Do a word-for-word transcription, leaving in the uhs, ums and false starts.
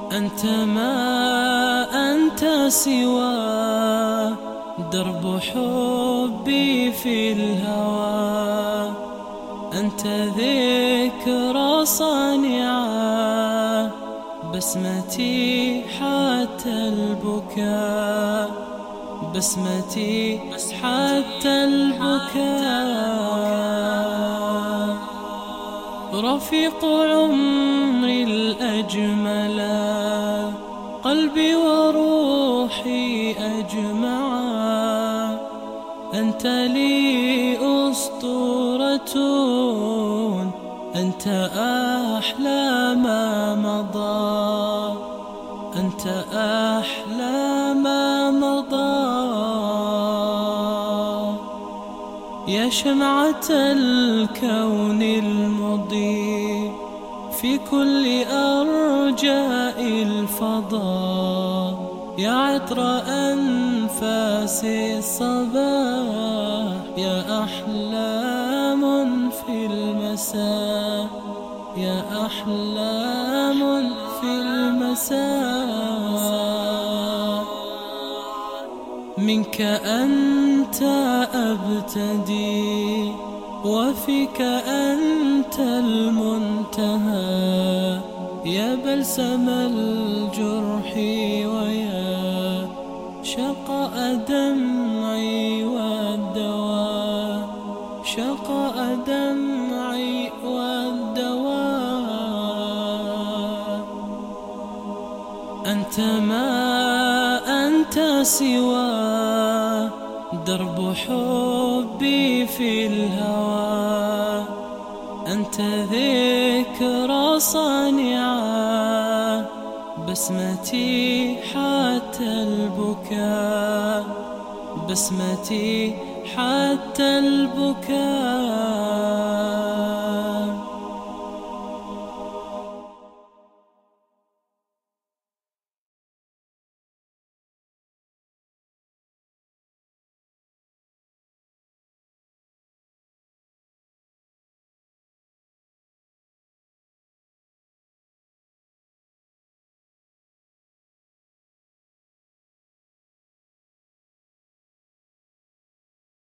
أنت ما أنت سوى درب حبي في الهوى. أنت ذكرى صانعة بسمتي حتى البكاء، بسمتي حتى البكاء. رفيق عمري الأجملا، قلبي وروحي أجمعا. أنت لي أسطورة، أنت أحلى ما مضى، أنت أحلى ما مضى. يا شمعة الكون المضيء في كل أرجاء الفضاء، يا عطر أنفاس الصباح، يا أحلام في المساء، يا أحلام في المساء. منك أنت أبتدي وفيك أنت المنتهى، يا بلسم الجرح ويا شقاء دمعي والدواء، شقاء دمعي والدواء. أنت ما أنت سوى درب حبي في الهوى. أنت ذكرى صانعة بسمتي حتى البكاء، بسمتي حتى البكاء.